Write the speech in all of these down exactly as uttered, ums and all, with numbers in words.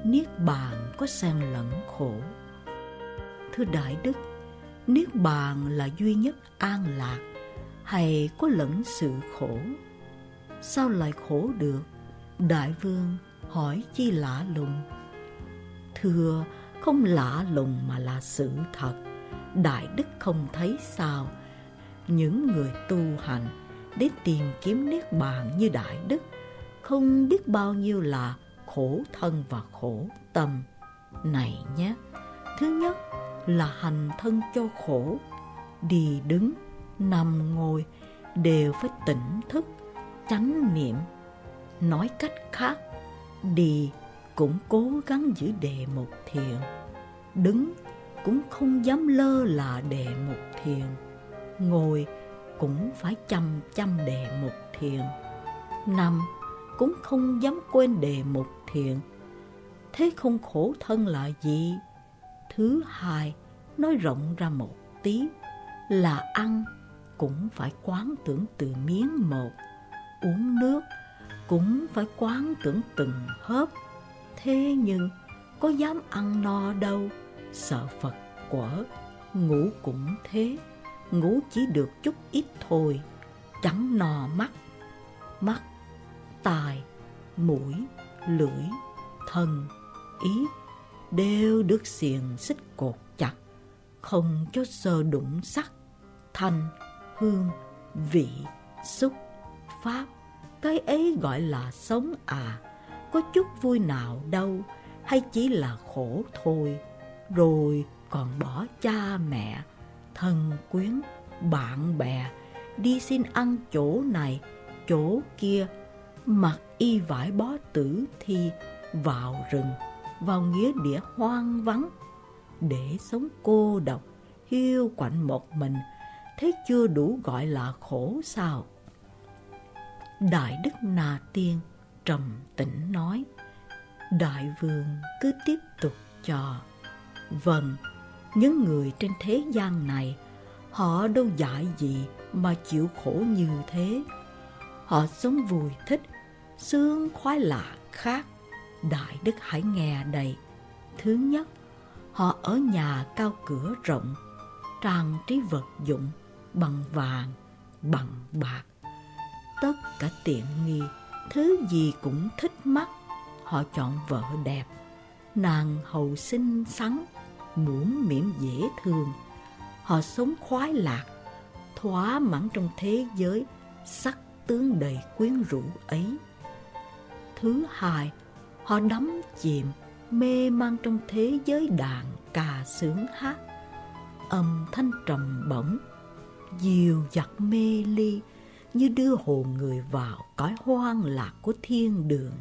niết bàn có xen lẫn khổ. Thưa Đại Đức, niết bàn là duy nhất an lạc hay có lẫn sự khổ? Sao lại khổ được? Đại Vương hỏi chi lạ lùng. Thưa, không lạ lùng mà là sự thật. Đại Đức không thấy sao? Những người tu hành để tìm kiếm niết bàn như Đại Đức không biết bao nhiêu là khổ thân và khổ tâm. Này nhé, thứ nhất là hành thân cho khổ. Đi đứng, nằm ngồi đều phải tỉnh thức, chánh niệm. Nói cách khác, đi cũng cố gắng giữ đề mục thiền, đứng cũng không dám lơ là đề mục thiền, ngồi cũng phải chăm chăm đề mục thiền, nằm cũng không dám quên đề mục thiền. Thế không khổ thân là gì? Thứ hai, nói rộng ra một tí, là ăn cũng phải quán tưởng từ miếng một, uống nước cũng phải quán tưởng từng hớp. Thế nhưng có dám ăn no đâu, sợ Phật quở. Ngủ cũng thế, ngủ chỉ được chút ít thôi, chẳng no mắt. Mắt, tai, mũi, lưỡi, thân, ý đều được xiềng xích cột chặt, không cho sờ đụng sắc, thanh, hương, vị, xúc, pháp. Cái ấy gọi là sống à? Có chút vui nào đâu, hay chỉ là khổ thôi. Rồi còn bỏ cha mẹ, thân quyến, bạn bè, đi xin ăn chỗ này, chỗ kia, mặc y vải bó tử thi, vào rừng, vào nghĩa địa hoang vắng, để sống cô độc, hiu quạnh một mình. Thế chưa đủ gọi là khổ sao? Đại Đức Na Tiên trầm tĩnh nói. Đại Vương cứ tiếp tục cho. Vâng, những người trên thế gian này, họ đâu dại gì mà chịu khổ như thế. Họ sống vui thích, sướng khoái lạc khác. Đại Đức hãy nghe đây. Thứ nhất, họ ở nhà cao cửa rộng, trang trí vật dụng bằng vàng, bằng bạc. Tất cả tiện nghi, thứ gì cũng thích mắt. Họ chọn vợ đẹp, nàng hầu xinh xắn, mũm mĩm dễ thương. Họ sống khoái lạc, thỏa mãn trong thế giới sắc tướng đầy quyến rũ ấy. Thứ hai, họ đắm chìm, mê man trong thế giới đàn ca sướng hát. Âm thanh trầm bổng, dìu dặt mê ly, như đưa hồn người vào cõi hoang lạc của thiên đường.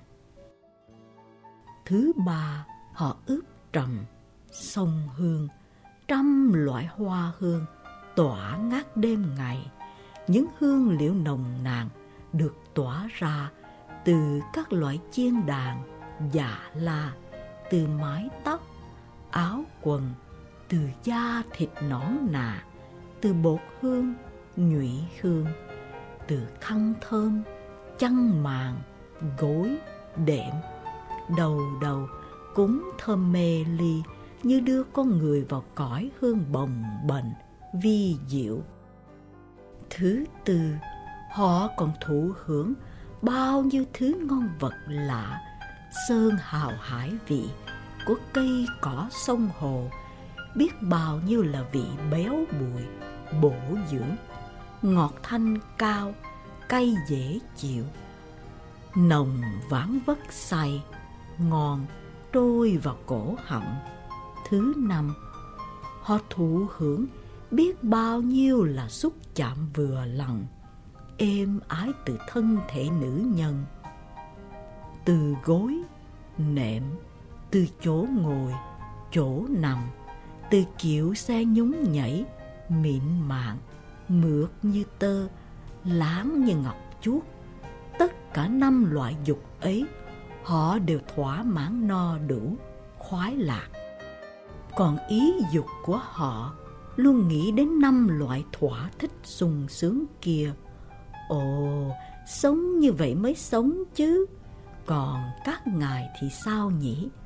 Thứ ba, họ ướp trầm, sông hương, trăm loại hoa hương tỏa ngát đêm ngày. Những hương liệu nồng nàn được tỏa ra từ các loại chiên đàn, dạ la, từ mái tóc, áo quần, từ da thịt nõn nà, từ bột hương, nhụy hương, từ khăn thơm, chăn màn, gối, đệm. Đầu đầu cũng thơm mê ly, như đưa con người vào cõi hương bồng bềnh, vi diệu. Thứ tư, họ còn thụ hưởng bao nhiêu thứ ngon vật lạ, sơn hào hải vị của cây cỏ sông hồ, biết bao nhiêu là vị béo bùi, bổ dưỡng, ngọt thanh cao, cay dễ chịu, nồng ván vất say, ngon trôi vào cổ họng. Thứ năm, họ thụ hưởng biết bao nhiêu là xúc chạm vừa lòng, êm ái từ thân thể nữ nhân, từ gối, nệm, từ chỗ ngồi, chỗ nằm, từ kiệu xe nhún nhảy, mịn màng, mượt như tơ, láng như ngọc chuốt. Tất cả năm loại dục ấy, họ đều thỏa mãn no đủ, khoái lạc. Còn ý dục của họ luôn nghĩ đến năm loại thỏa thích sung sướng kia. Ồ, sống như vậy mới sống chứ. Còn các ngài thì sao nhỉ?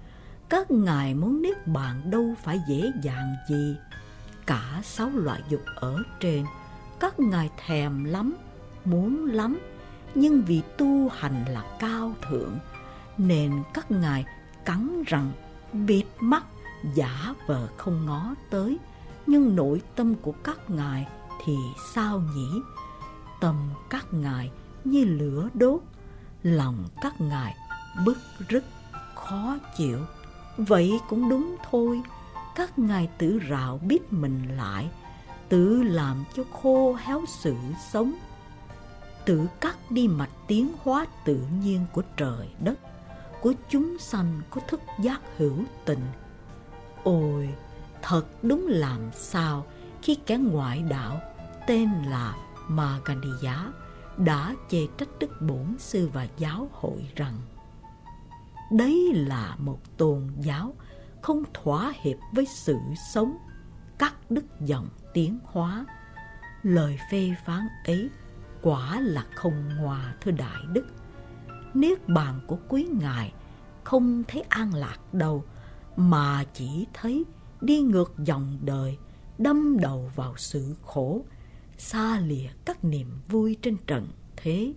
Các ngài muốn niết bàn đâu phải dễ dàng gì. Cả sáu loại dục ở trên, các ngài thèm lắm, muốn lắm, nhưng vì tu hành là cao thượng, nên các ngài cắn răng, bịt mắt, giả vờ không ngó tới. Nhưng nội tâm của các ngài thì sao nhỉ? Tâm các ngài như lửa đốt, lòng các ngài bứt rứt, khó chịu. Vậy cũng đúng thôi, các ngài tự rào bít mình lại, tự làm cho khô héo sự sống, tự cắt đi mạch tiến hóa tự nhiên của trời đất, của chúng sanh có thức giác hữu tình. Ôi, thật đúng làm sao khi kẻ ngoại đạo tên là Magandiya đã chê trách Đức Bổn Sư và giáo hội rằng đấy là một tôn giáo không thỏa hiệp với sự sống, cắt đứt dòng tiến hóa. Lời phê phán ấy quả là không ngoa, thưa Đại Đức. Niết bàn của quý ngài không thấy an lạc đâu, mà chỉ thấy đi ngược dòng đời, đâm đầu vào sự khổ, xa lìa các niềm vui trên trần thế.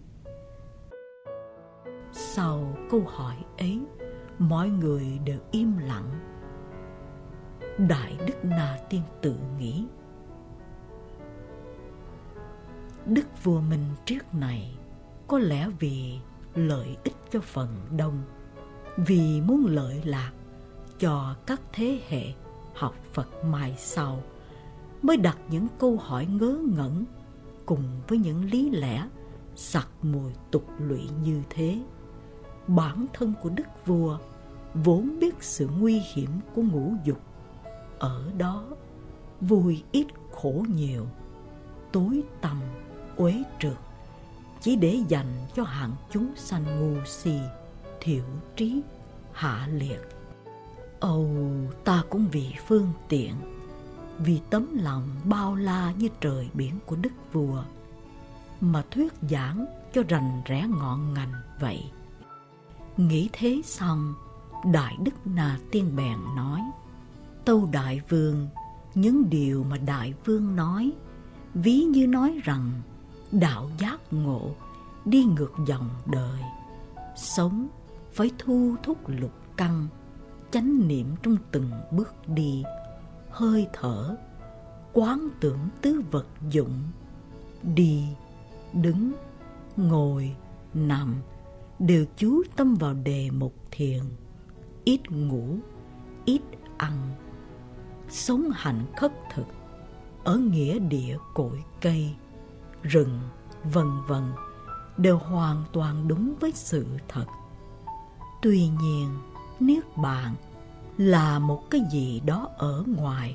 Sau câu hỏi ấy, mọi người đều im lặng. Đại Đức Na Tiên tự nghĩ, Đức vua Minh Triết này có lẽ vì lợi ích cho phần đông, vì muốn lợi lạc cho các thế hệ học Phật mai sau, mới đặt những câu hỏi ngớ ngẩn cùng với những lý lẽ sặc mùi tục lụy như thế. Bản thân của Đức vua vốn biết sự nguy hiểm của ngũ dục, ở đó vui ít khổ nhiều, tối tăm uế trượt, chỉ để dành cho hạng chúng sanh ngu si, thiểu trí, hạ liệt. Âu, ta cũng vì phương tiện, vì tấm lòng bao la như trời biển của Đức vua, mà thuyết giảng cho rành rẽ ngọn ngành vậy. Nghĩ thế xong, Đại Đức Na Tiên bèn nói, tâu Đại Vương, những điều mà Đại Vương nói, ví như nói rằng đạo giác ngộ đi ngược dòng đời, sống phải thu thúc lục căn, chánh niệm trong từng bước đi, hơi thở, quán tưởng tứ vật dụng, đi, đứng, ngồi, nằm, đều chú tâm vào đề mục thiền, ít ngủ, ít ăn, sống hạnh khất thực, ở nghĩa địa cội cây, rừng, vân vân, đều hoàn toàn đúng với sự thật. Tuy nhiên, niết bàn là một cái gì đó ở ngoài,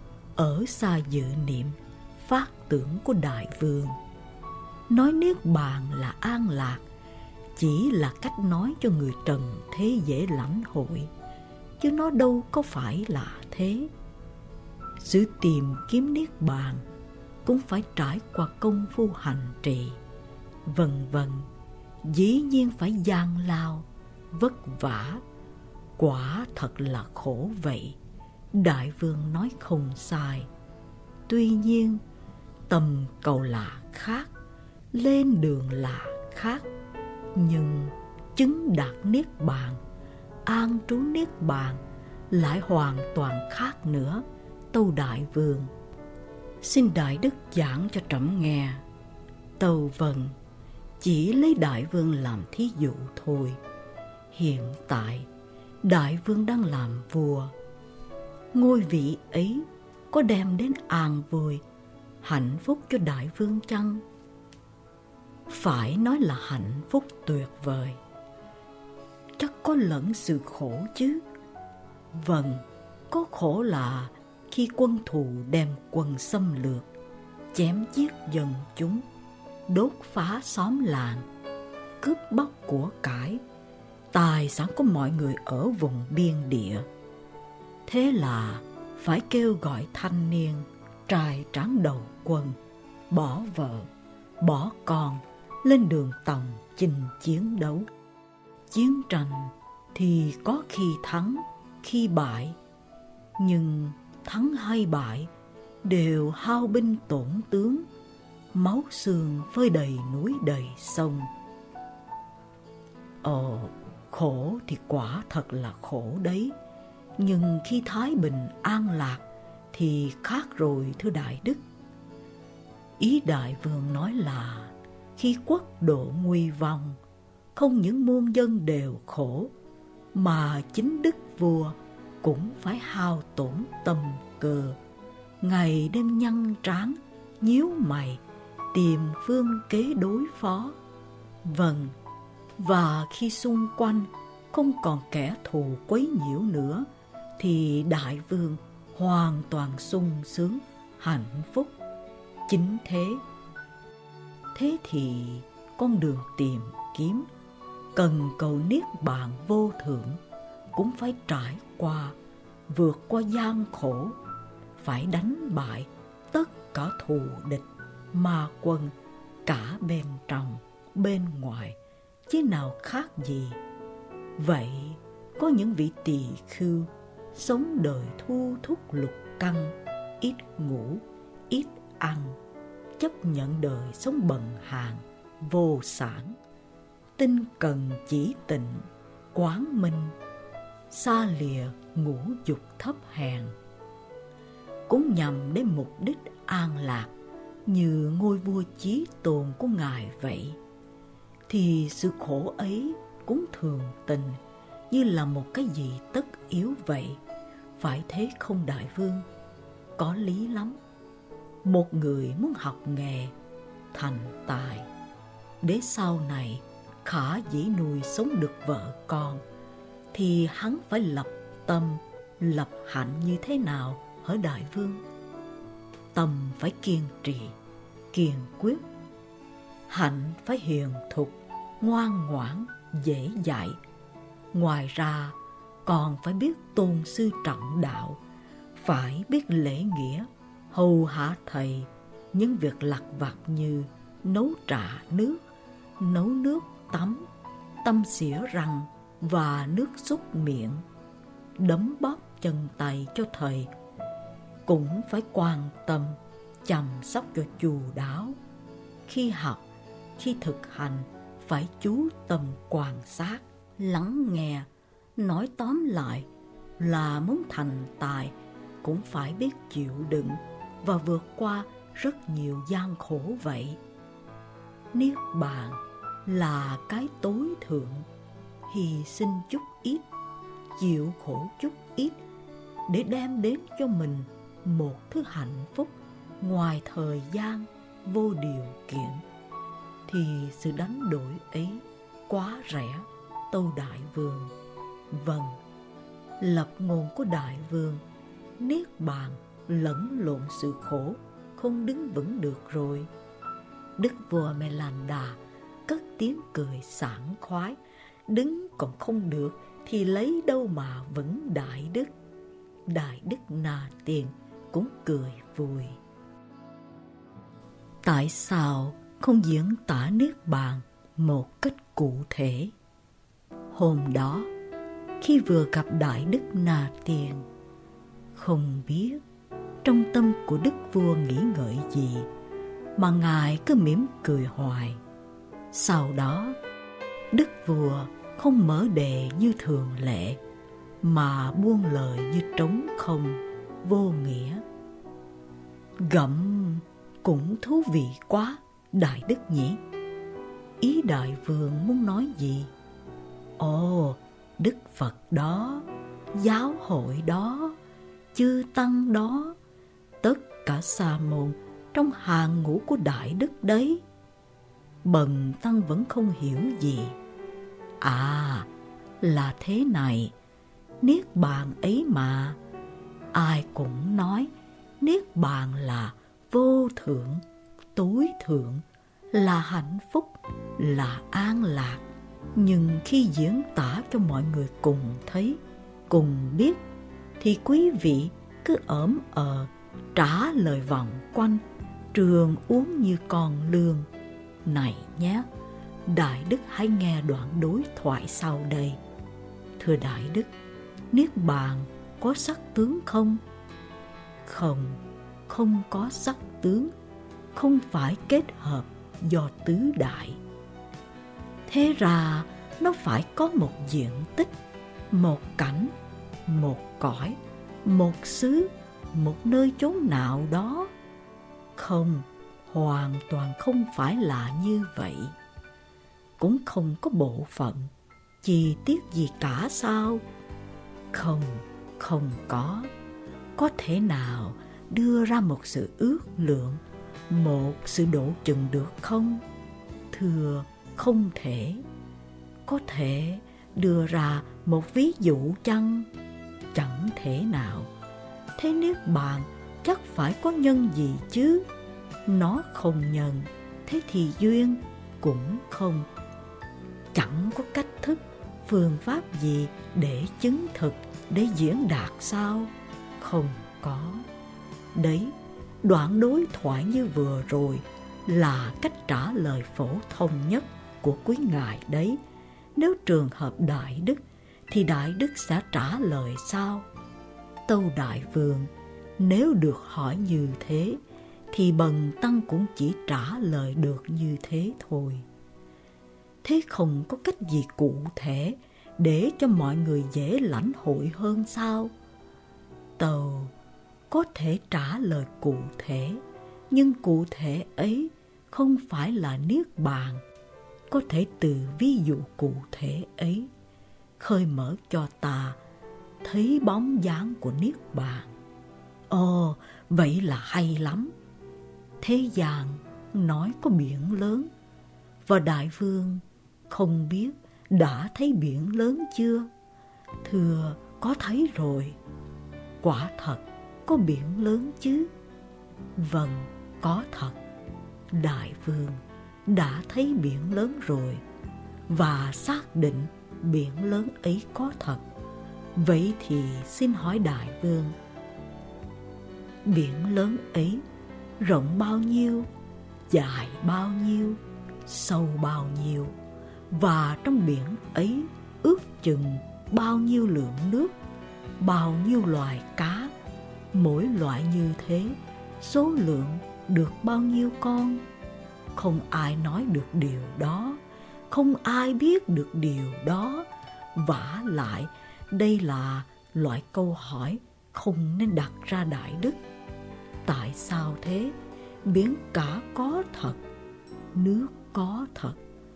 ở xa dự niệm, phát tưởng của Đại Vương. Nói niết bàn là an lạc chỉ là cách nói cho người trần thế dễ lãnh hội, chứ nó đâu có phải là thế. Sự tìm kiếm niết bàn cũng phải trải qua công phu hành trì, vân vân, dĩ nhiên phải gian lao, vất vả, quả thật là khổ vậy. Đại Vương nói không sai. Tuy nhiên, tầm cầu là khác, lên đường là khác, nhưng chứng đạt niết bàn, an trú niết bàn lại hoàn toàn khác nữa, tâu Đại Vương. Xin Đại Đức giảng cho trẫm nghe. Tâu vâng, chỉ lấy Đại Vương làm thí dụ thôi. Hiện tại, Đại Vương đang làm vua. Ngôi vị ấy có đem đến an vui, hạnh phúc cho Đại Vương chăng? Phải nói là hạnh phúc tuyệt vời. Chắc có lẫn sự khổ chứ. Vâng, có khổ là khi quân thù đem quân xâm lược, chém giết dân chúng, đốt phá xóm làng, cướp bóc của cải, tài sản của mọi người ở vùng biên địa. Thế là phải kêu gọi thanh niên, trai tráng đầu quân, bỏ vợ, bỏ con, lên đường tòng chinh chiến đấu. Chiến tranh thì có khi thắng, khi bại, nhưng thắng hay bại đều hao binh tổn tướng, máu xương phơi đầy núi đầy sông. Ồ, khổ thì quả thật là khổ đấy, nhưng khi thái bình an lạc thì khác rồi thưa Đại Đức. Ý Đại Vương nói là khi quốc độ nguy vong, không những muôn dân đều khổ, mà chính đức vua cũng phải hao tổn tâm cơ, ngày đêm nhăn trán, nhíu mày, tìm phương kế đối phó. Vâng, và khi xung quanh không còn kẻ thù quấy nhiễu nữa, thì Đại Vương hoàn toàn sung sướng, hạnh phúc. Chính thế. Thế thì con đường tìm kiếm, cần cầu niết bàn vô thượng, cũng phải trải qua, vượt qua gian khổ, phải đánh bại tất cả thù địch, ma quân, cả bên trong, bên ngoài, chứ nào khác gì. Vậy có những vị tỳ khưu sống đời thu thúc lục căn, ít ngủ, ít ăn, chấp nhận đời sống bần hàn, vô sản, tinh cần chỉ tịnh, quán minh, xa lìa ngũ dục thấp hèn, cũng nhằm đến mục đích an lạc như ngôi vua chí tôn của Ngài vậy. Thì sự khổ ấy cũng thường tình, như là một cái gì tất yếu vậy. Phải thế không Đại Vương? Có lý lắm. Một người muốn học nghề, thành tài, để sau này khả dĩ nuôi sống được vợ con, thì hắn phải lập tâm, lập hạnh như thế nào hả Đại Vương? Tâm phải kiên trì, kiên quyết. Hạnh phải hiền thục, ngoan ngoãn, dễ dạy. Ngoài ra còn phải biết tôn sư trọng đạo, phải biết lễ nghĩa, hầu hạ thầy, những việc lặt vặt như nấu trà nước, nấu nước tắm, tăm xỉa răng và nước súc miệng, đấm bóp chân tay cho thầy. Cũng phải quan tâm, chăm sóc cho chu đáo. Khi học, khi thực hành, phải chú tâm quan sát, lắng nghe. Nói tóm lại là muốn thành tài cũng phải biết chịu đựng và vượt qua rất nhiều gian khổ vậy. Niết bàn là cái tối thượng, hy sinh chút ít, chịu khổ chút ít, để đem đến cho mình một thứ hạnh phúc ngoài thời gian, vô điều kiện, thì sự đánh đổi ấy quá rẻ, tâu Đại Vương. Vâng, lập ngôn của Đại Vương, niết bàn lẫn lộn sự khổ, không đứng vững được rồi. Đức vua Melanda cất tiếng cười sảng khoái, đứng còn không được thì lấy đâu mà vững Đại Đức. Đại Đức Na Tiên cũng cười vui. Tại sao không diễn tả niết bàn một cách cụ thể? Hôm đó, khi vừa gặp Đại Đức Na Tiên, không biết trong tâm của Đức vua nghĩ ngợi gì mà Ngài cứ mỉm cười hoài. Sau đó, Đức vua không mở đề như thường lệ, mà buông lời như trống không, vô nghĩa. Gẫm cũng thú vị quá, Đại Đức nhỉ? Ý Đại Vương muốn nói gì? Ồ, Đức Phật đó, giáo hội đó, chư tăng đó, tất cả sa môn trong hàng ngũ của Đại Đức đấy. Bần tăng vẫn không hiểu gì. À, là thế này, niết bàn ấy mà, ai cũng nói niết bàn là vô thượng, tối thượng, là hạnh phúc, là an lạc. Nhưng khi diễn tả cho mọi người cùng thấy, cùng biết, thì quý vị cứ ỡm ờ, trả lời vòng quanh, trường uống như con lương. Này nhé, Đại Đức hãy nghe đoạn đối thoại sau đây. Thưa Đại Đức, Niết bàn có sắc tướng không? Không, không có sắc tướng, không phải kết hợp do tứ đại. Thế ra nó phải có một diện tích, một cảnh, một cõi, một xứ, một nơi chốn nào đó. Không, hoàn toàn không phải là như vậy. Cũng không có bộ phận, chi tiết gì cả sao? Không, không có. Có thể nào đưa ra một sự ước lượng, một sự độ chừng được không? Thưa, không thể. Có thể đưa ra một ví dụ chăng? Chẳng thể nào. Thế niết bàn chắc phải có nhân gì chứ? Nó không nhân, thế thì duyên cũng không. Chẳng có cách thức, phương pháp gì để chứng thực, để diễn đạt sao? Không có. Đấy, đoạn đối thoại như vừa rồi là cách trả lời phổ thông nhất của quý ngài đấy. Nếu trường hợp Đại Đức thì Đại Đức sẽ trả lời sao? Tâu Đại Vương, nếu được hỏi như thế thì bần tăng cũng chỉ trả lời được như thế thôi. Thế không có cách gì cụ thể để cho mọi người dễ lãnh hội hơn sao? Tâu, có thể trả lời cụ thể, nhưng cụ thể ấy không phải là niết bàn. Có thể từ ví dụ cụ thể ấy khơi mở cho ta thấy bóng dáng của niết bàn. Ồ, vậy là hay lắm. Thế gian nói có biển lớn, và Đại Vương không biết đã thấy biển lớn chưa? Thưa, có thấy rồi. Quả thật có biển lớn chứ? Vâng, có thật. Đại Vương đã thấy biển lớn rồi, và xác định biển lớn ấy có thật. Vậy thì xin hỏi Đại Vương, biển lớn ấy rộng bao nhiêu, dài bao nhiêu, sâu bao nhiêu, và trong biển ấy ước chừng bao nhiêu lượng nước, bao nhiêu loài cá, mỗi loại như thế, số lượng được bao nhiêu con? Không ai nói được điều đó, không ai biết được điều đó. Vả lại, đây là loại câu hỏi không nên đặt ra Đại Đức. Tại sao thế? Biển cả có thật, nước có thật,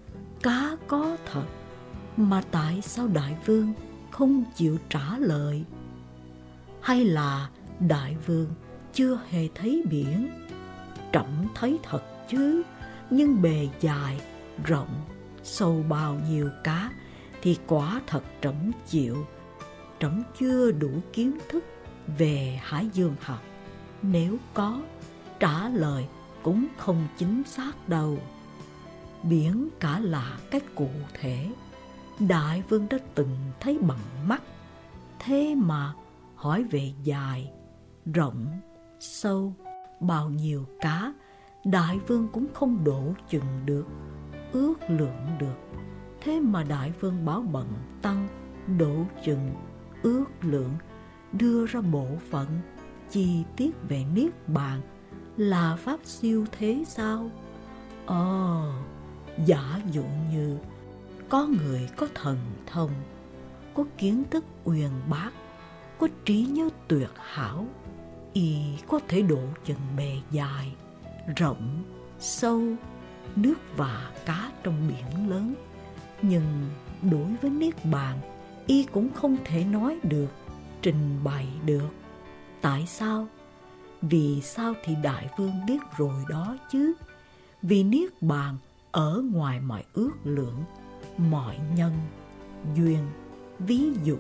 cá có thật, mà tại sao Đại Vương không chịu trả lời? Hay là Đại Vương chưa hề thấy biển? Trẫm thấy thật chứ, nhưng bề dài, rộng, sâu bao nhiêu cá thì quả thật trẫm chịu. Trẫm chưa đủ kiến thức về hải dương học. Nếu có, trả lời cũng không chính xác đâu. Biển cả là cái cụ thể, Đại Vương đã từng thấy bằng mắt. Thế mà hỏi về dài, rộng, sâu, bao nhiêu cá, Đại Vương cũng không đổ chừng được, ước lượng được. Thế mà Đại Vương bảo bần tăng đổ chừng, ước lượng, đưa ra bộ phận chi tiết về niết bàn là pháp siêu thế sao? Ồ, giả dụ như có người có thần thông, có kiến thức uyên bác, có trí nhớ tuyệt hảo, y có thể độ chừng bề dài, rộng, sâu, nước và cá trong biển lớn. Nhưng đối với niết bàn, y cũng không thể nói được, trình bày được. Tại sao? Vì sao thì Đại Vương biết rồi đó chứ. Vì niết bàn ở ngoài mọi ước lượng, mọi nhân, duyên, ví dụ,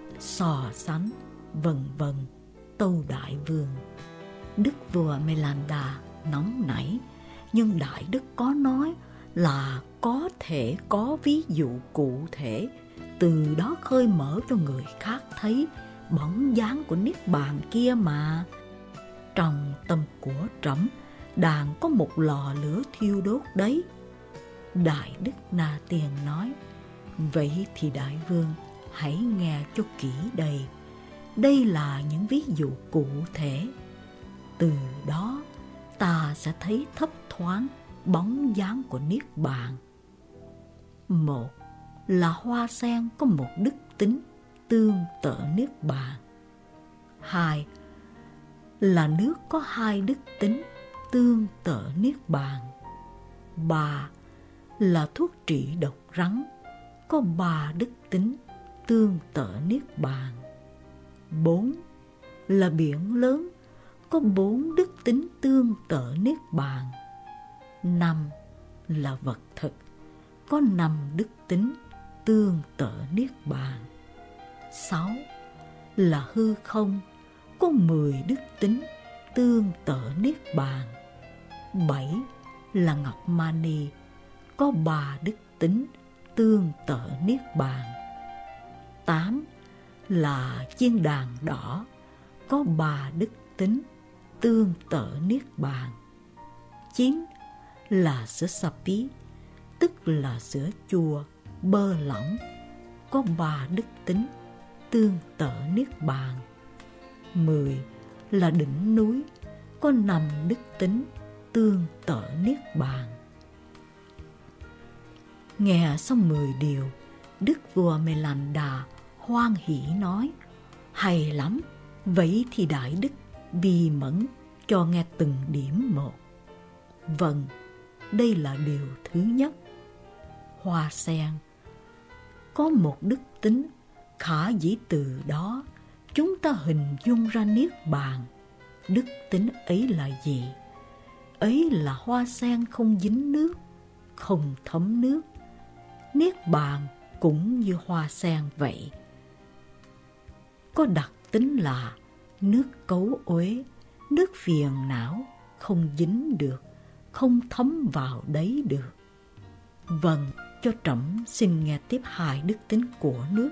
so sánh, vân vân. Tâu Đại Vương. Đức vua Melanda nóng nảy, nhưng Đại Đức có nói là có thể có ví dụ cụ thể, từ đó khơi mở cho người khác thấy bóng dáng của niết bàn kia mà. Trong tâm của trẫm đang có một lò lửa thiêu đốt đấy. Đại Đức Na Tiên nói. Vậy thì Đại Vương hãy nghe cho kỹ đây. Đây là những ví dụ cụ thể. Từ đó ta sẽ thấy thấp thoáng bóng dáng của Niết Bàn. Một là hoa sen có một đức tính tương tự Niết Bàn. Hai là nước có hai đức tính tương tự Niết Bàn. Ba là thuốc trị độc rắn có ba đức tính tương tự Niết Bàn. Bốn là biển lớn có bốn đức tính tương tự Niết Bàn. Năm là vật thực có năm đức tính tương tự Niết Bàn. Sáu là hư không có mười đức tính tương tự Niết Bàn. Bảy là ngọc mani có ba đức tính tương tự Niết Bàn. Tám là chiên đàn đỏ có ba đức tính tương tự Niết Bàn. Chín là sữa sapi, tức là sữa chua, bơ lỏng, có ba đức tính tương tự Niết Bàn. Mười là đỉnh núi, có năm đức tính tương tự Niết Bàn. Nghe xong mười điều, Đức vua Melanda hoan hỉ nói: hay lắm, vậy thì Đại Đức bi mẫn cho nghe từng điểm một. Vâng, đây là điều thứ nhất. Hoa sen có một đức tính, khả dĩ từ đó chúng ta hình dung ra Niết Bàn. Đức tính ấy là gì? Ấy là hoa sen không dính nước, không thấm nước. Niết Bàn cũng như hoa sen vậy. Có đặc tính là nước cấu uế, nước phiền não, không dính được, không thấm vào đấy được. Vâng, cho trẫm xin nghe tiếp hai đức tính của nước.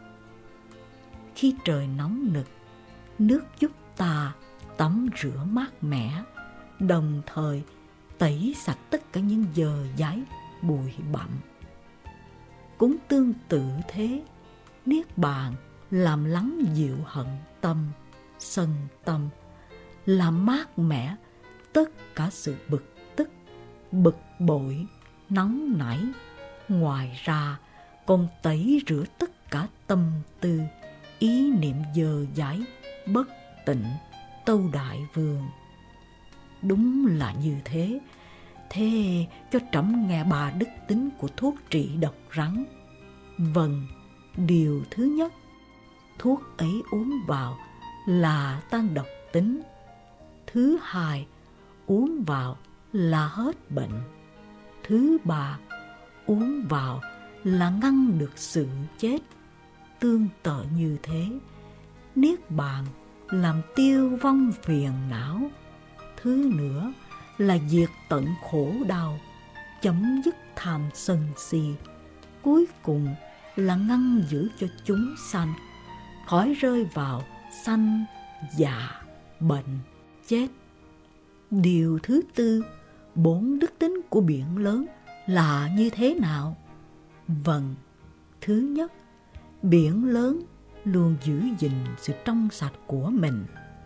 Khi trời nóng nực, nước giúp ta tắm rửa mát mẻ, đồng thời tẩy sạch tất cả những dơ dáy, bụi bặm. Cũng tương tự thế, Niết Bàn làm lắng dịu hận tâm, sân tâm, làm mát mẻ tất cả sự bực tức, bực bội, nóng nảy. Ngoài ra còn tẩy rửa tất cả tâm tư, ý niệm dơ dáy, bất tịnh, tâu đại vương. Đúng là như thế. Thế cho trẫm nghe ba đức tính của thuốc trị độc rắn. Vâng, điều thứ nhất, thuốc ấy uống vào là tan độc tính. Thứ hai, uống vào là hết bệnh. Thứ ba, uống vào là ngăn được sự chết. Tương tự như thế, Niết Bàn làm tiêu vong phiền não. Thứ nữa là diệt tận khổ đau, chấm dứt tham sân si. Cuối cùng là ngăn giữ cho chúng sanh khỏi rơi vào sanh, già, bệnh, chết. Điều thứ tư, bốn đức tính của biển lớn là như thế nào? Vâng, thứ nhất, biển lớn luôn giữ gìn sự trong sạch của mình,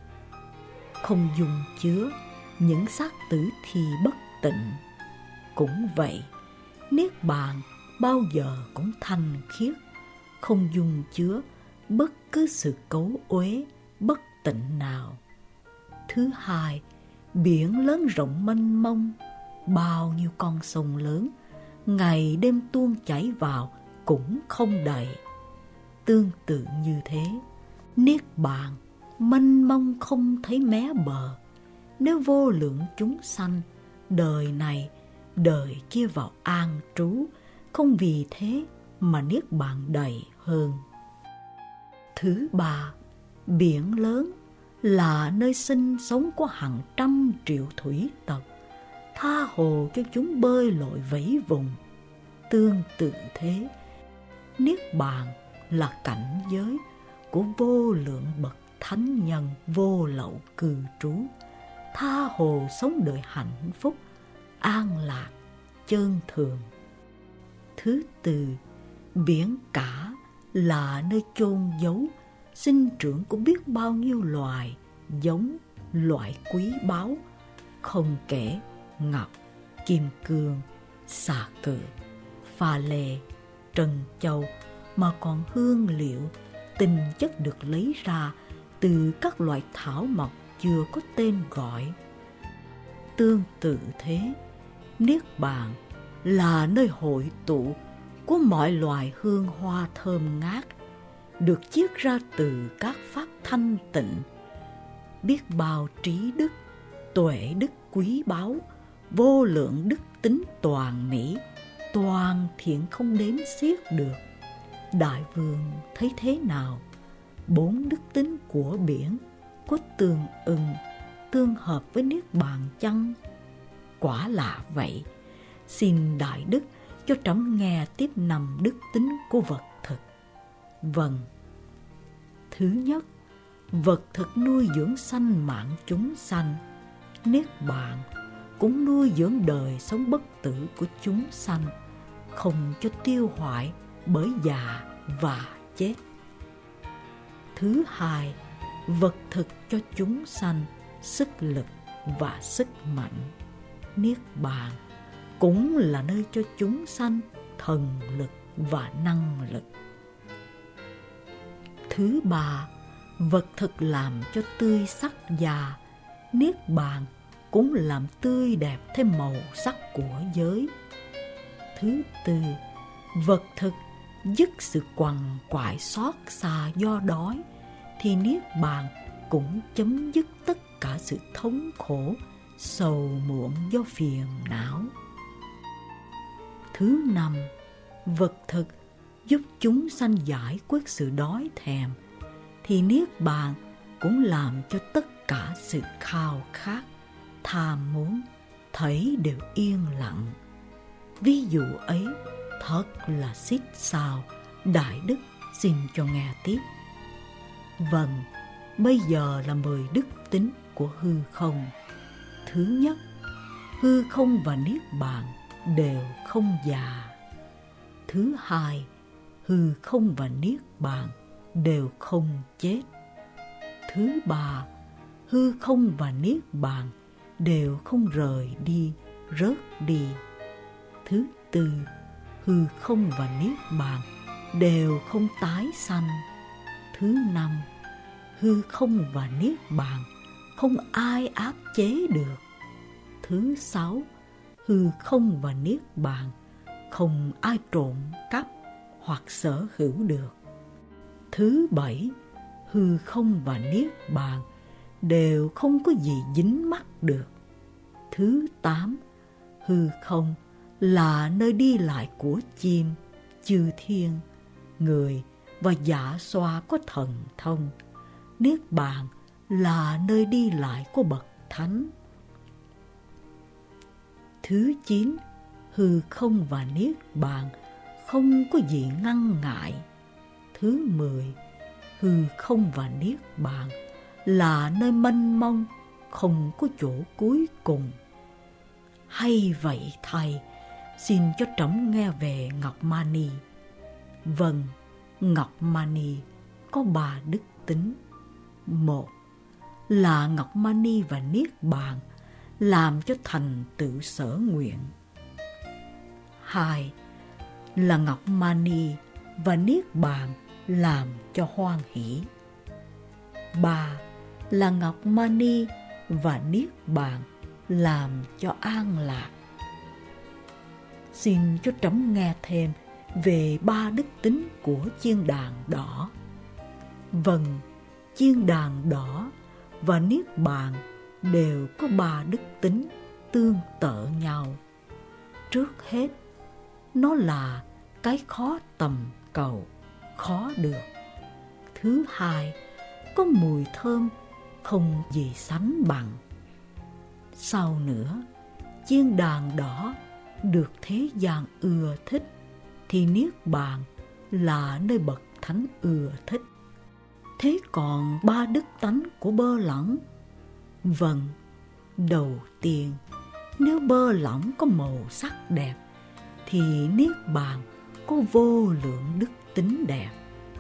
không dung chứa những xác tử thi bất tịnh. Cũng vậy, Niết Bàn bao giờ cũng thanh khiết, không dung chứa bất cứ sự cấu uế, bất tịnh nào. Thứ hai, biển lớn rộng mênh mông, bao nhiêu con sông lớn, ngày đêm tuôn chảy vào cũng không đầy. Tương tự như thế, Niết Bàn mênh mông không thấy mé bờ. Nếu vô lượng chúng sanh đời này đời kia vào an trú, không vì thế mà Niết Bàn đầy hơn. Thứ ba, biển lớn là nơi sinh sống của hàng trăm triệu thủy tộc, tha hồ cho chúng bơi lội vẫy vùng. Tương tự thế, Niết Bàn là cảnh giới của vô lượng bậc thánh nhân vô lậu cư trú, tha hồ sống đời hạnh phúc, an lạc, chân thường. Thứ tư, biển cả là nơi chôn giấu sinh trưởng của biết bao nhiêu loài giống, loại quý báu, không kể ngọc, kim cương, xà cừ, pha lê, trân châu, mà còn hương liệu, tinh chất được lấy ra từ các loại thảo mộc chưa có tên gọi. Tương tự thế, Niết Bàn là nơi hội tụ của mọi loài hương hoa thơm ngát, được chiết ra từ các pháp thanh tịnh. Biết bao trí đức, tuệ đức quý báu, vô lượng đức tính toàn mỹ, toàn thiện không đếm xiết được. Đại vương thấy thế nào? Bốn đức tính của biển có tương ưng, tương hợp với Niết Bàn chăng? Quả là vậy. Xin Đại Đức cho trẫm nghe tiếp năm đức tính của vật thực. Vâng. Thứ nhất, vật thực nuôi dưỡng sanh mạng chúng sanh. Niết Bàn cũng nuôi dưỡng đời sống bất tử của chúng sanh, không cho tiêu hoại bởi già và chết. Thứ hai, vật thực cho chúng sanh sức lực và sức mạnh. Niết Bàn cũng là nơi cho chúng sanh thần lực và năng lực. Thứ ba, vật thực làm cho tươi sắc da. Niết Bàn cũng làm tươi đẹp thêm màu sắc của giới. Thứ tư, vật thực dứt sự quằn quại xót xa do đói, thì Niết Bàn cũng chấm dứt tất cả sự thống khổ, sầu muộn do phiền não. Thứ năm, vật thực giúp chúng sanh giải quyết sự đói thèm, thì Niết Bàn cũng làm cho tất cả sự khao khát, tham muốn thấy đều yên lặng. Ví dụ ấy thật là xít sao. Đại Đức xin cho nghe tiếp. Vâng, bây giờ là mười đức tính của hư không. Thứ nhất, hư không và Niết Bàn đều không già. Thứ hai, hư không và Niết Bàn đều không chết. Thứ ba, hư không và Niết Bàn đều không rời đi, rớt đi. Thứ tư, hư không và Niết Bàn đều không tái sanh. Thứ năm, hư không và Niết Bàn không ai áp chế được. Thứ sáu, hư không và Niết Bàn không ai trộm cắp hoặc sở hữu được. Thứ bảy, hư không và Niết Bàn đều không có gì dính mắc được. Thứ tám, hư không là nơi đi lại của chim, chư thiên, người và dạ xoa có thần thông. Niết Bàn là nơi đi lại của bậc thánh. Thứ chín, hư không và Niết Bàn không có gì ngăn ngại. Thứ mười, hư không và Niết Bàn là nơi mênh mông, không có chỗ cuối cùng. Hay vậy thầy, xin cho trẫm nghe về Ngọc Mani. Vâng, Ngọc Mani có ba đức tính. Một là Ngọc Mani và Niết Bàn làm cho thành tựu sở nguyện. Hai là Ngọc Mani và Niết Bàn làm cho hoan hỷ. Ba là Ngọc Mani và Niết Bàn làm cho an lạc. Xin cho trẫm nghe thêm về ba đức tính của chiên đàn đỏ. Vâng, chiên đàn đỏ và Niết Bàn đều có ba đức tính tương tự nhau. Trước hết, nó là cái khó tầm cầu, khó được. Thứ hai, có mùi thơm không gì sánh bằng. Sau nữa, chiên đàn đỏ được thế gian ưa thích, thì Niết Bàn là nơi bậc thánh ưa thích. Thế còn ba đức tánh của bơ lỏng? Vâng, đầu tiên, nếu bơ lỏng có màu sắc đẹp, thì Niết Bàn có vô lượng đức tính đẹp.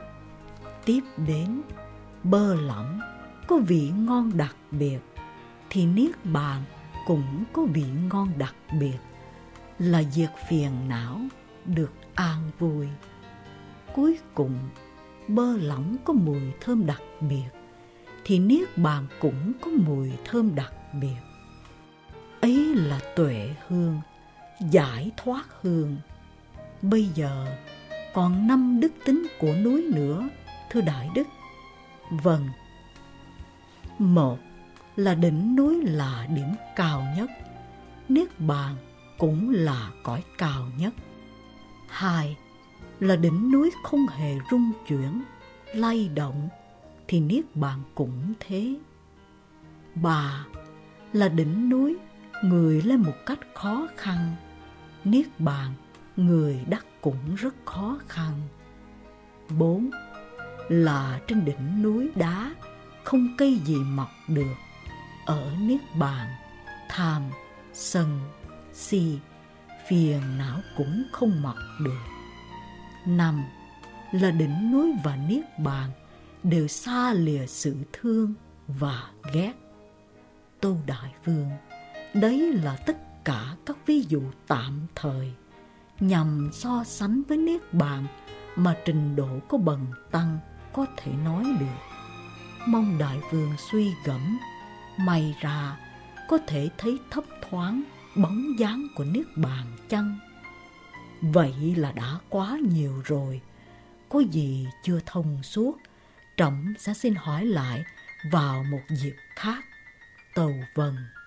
Tiếp đến, bơ lỏng có vị ngon đặc biệt, thì niết bàn cũng có vị ngon đặc biệt, là diệt phiền não, được an vui. Cuối cùng, bơ lỏng có mùi thơm đặc biệt, thì niết bàn cũng có mùi thơm đặc biệt. Ấy là tuệ hương, giải thoát hương. Bây giờ còn năm đức tính của núi nữa, thưa Đại Đức. Vâng. Một là đỉnh núi là điểm cao nhất, niết bàn cũng là cõi cao nhất. Hai là đỉnh núi không hề rung chuyển, lay động, thì niết bàn cũng thế. Ba là đỉnh núi người lên một cách khó khăn, niết bàn người đắc cũng rất khó khăn. Bốn là trên đỉnh núi đá không cây gì mọc được, ở niết bàn tham, sân, si, phiền não cũng không mọc được. Năm là đỉnh núi và niết bàn đều xa lìa sự thương và ghét. Tâu Đại Vương, đấy là tất cả các ví dụ tạm thời, nhằm so sánh với niết bàn mà trình độ của bần tăng có thể nói được. Mong Đại Vương suy gẫm, may ra có thể thấy thấp thoáng bóng dáng của niết bàn chăng? Vậy là đã quá nhiều rồi, có gì chưa thông suốt, trẫm sẽ xin hỏi lại vào một dịp khác. Tâu vâng.